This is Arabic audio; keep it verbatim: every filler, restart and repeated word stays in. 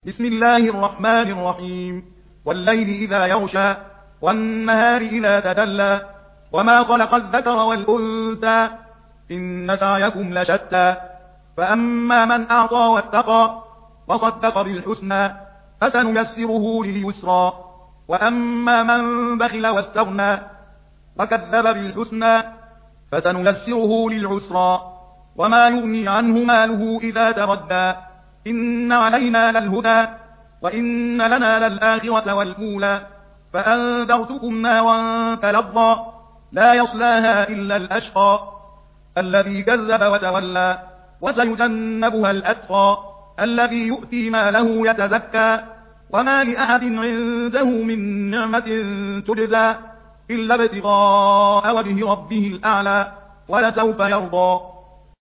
بسم الله الرحمن الرحيم والليل إذا يغشى والنهار إذا تجلى وما خلق الذكر والأنثى إن سعيكم لشتى فأما من أعطى واتقى وصدق بالحسنى فسنيسره لليسرى وأما من بخل واستغنى وكذب بالحسنى فسنيسره للعسرى وما يغني عنه ماله إذا تردى إن علينا للهدى وإن لنا للآخرة والأولى فأنذرتكم نارا تلظى لا يصلاها إلا الأشقى الذي كذب وتولى وسيجنبها الأتقى الذي يؤتي ماله يتزكى وما لأحد عنده من نعمة تجزى إلا ابتغاء وجه ربه الأعلى ولسوف يرضى